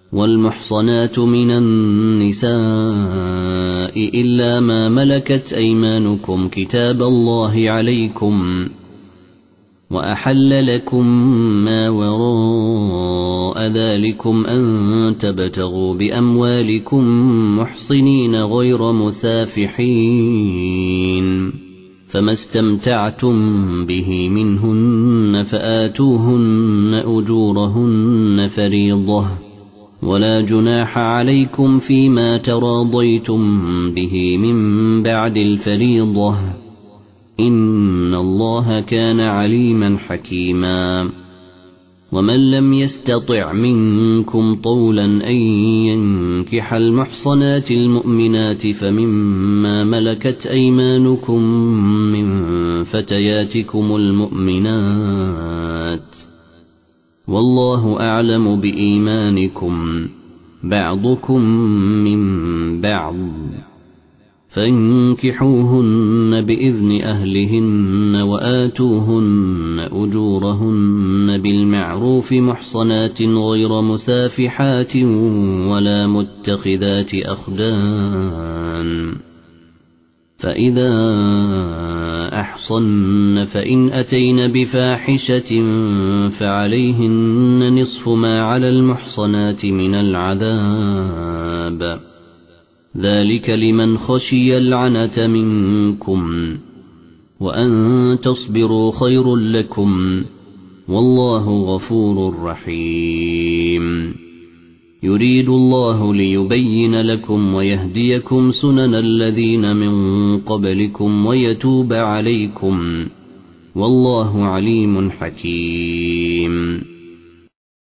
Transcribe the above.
والمحصنات من النساء إلا ما ملكت أيمانكم كتاب الله عليكم وأحل لكم ما وراء ذلكم أن تبتغوا بأموالكم محصنين غير مسافحين فما استمتعتم به منهن فآتوهن أجورهن فريضة ولا جناح عليكم فيما تراضيتم به من بعد الفريضة إن الله كان عليما حكيما ومن لم يستطع منكم طولا أن ينكح المحصنات المؤمنات فمما ملكت أيمانكم من فتياتكم المؤمنات والله أعلم بإيمانكم بعضكم من بعض فانكحوهن بإذن أهلهن وآتوهن أجورهن بالمعروف محصنات غير مسافحات ولا متخذات أخدان فإذا أحصن فإن أتين بفاحشة فعليهن نصف ما على المحصنات من العذاب ذلك لمن خشي العنة منكم وأن تصبروا خير لكم والله غفور رحيم يريد الله ليبين لكم ويهديكم سنن الذين من قبلكم ويتوب عليكم والله عليم حكيم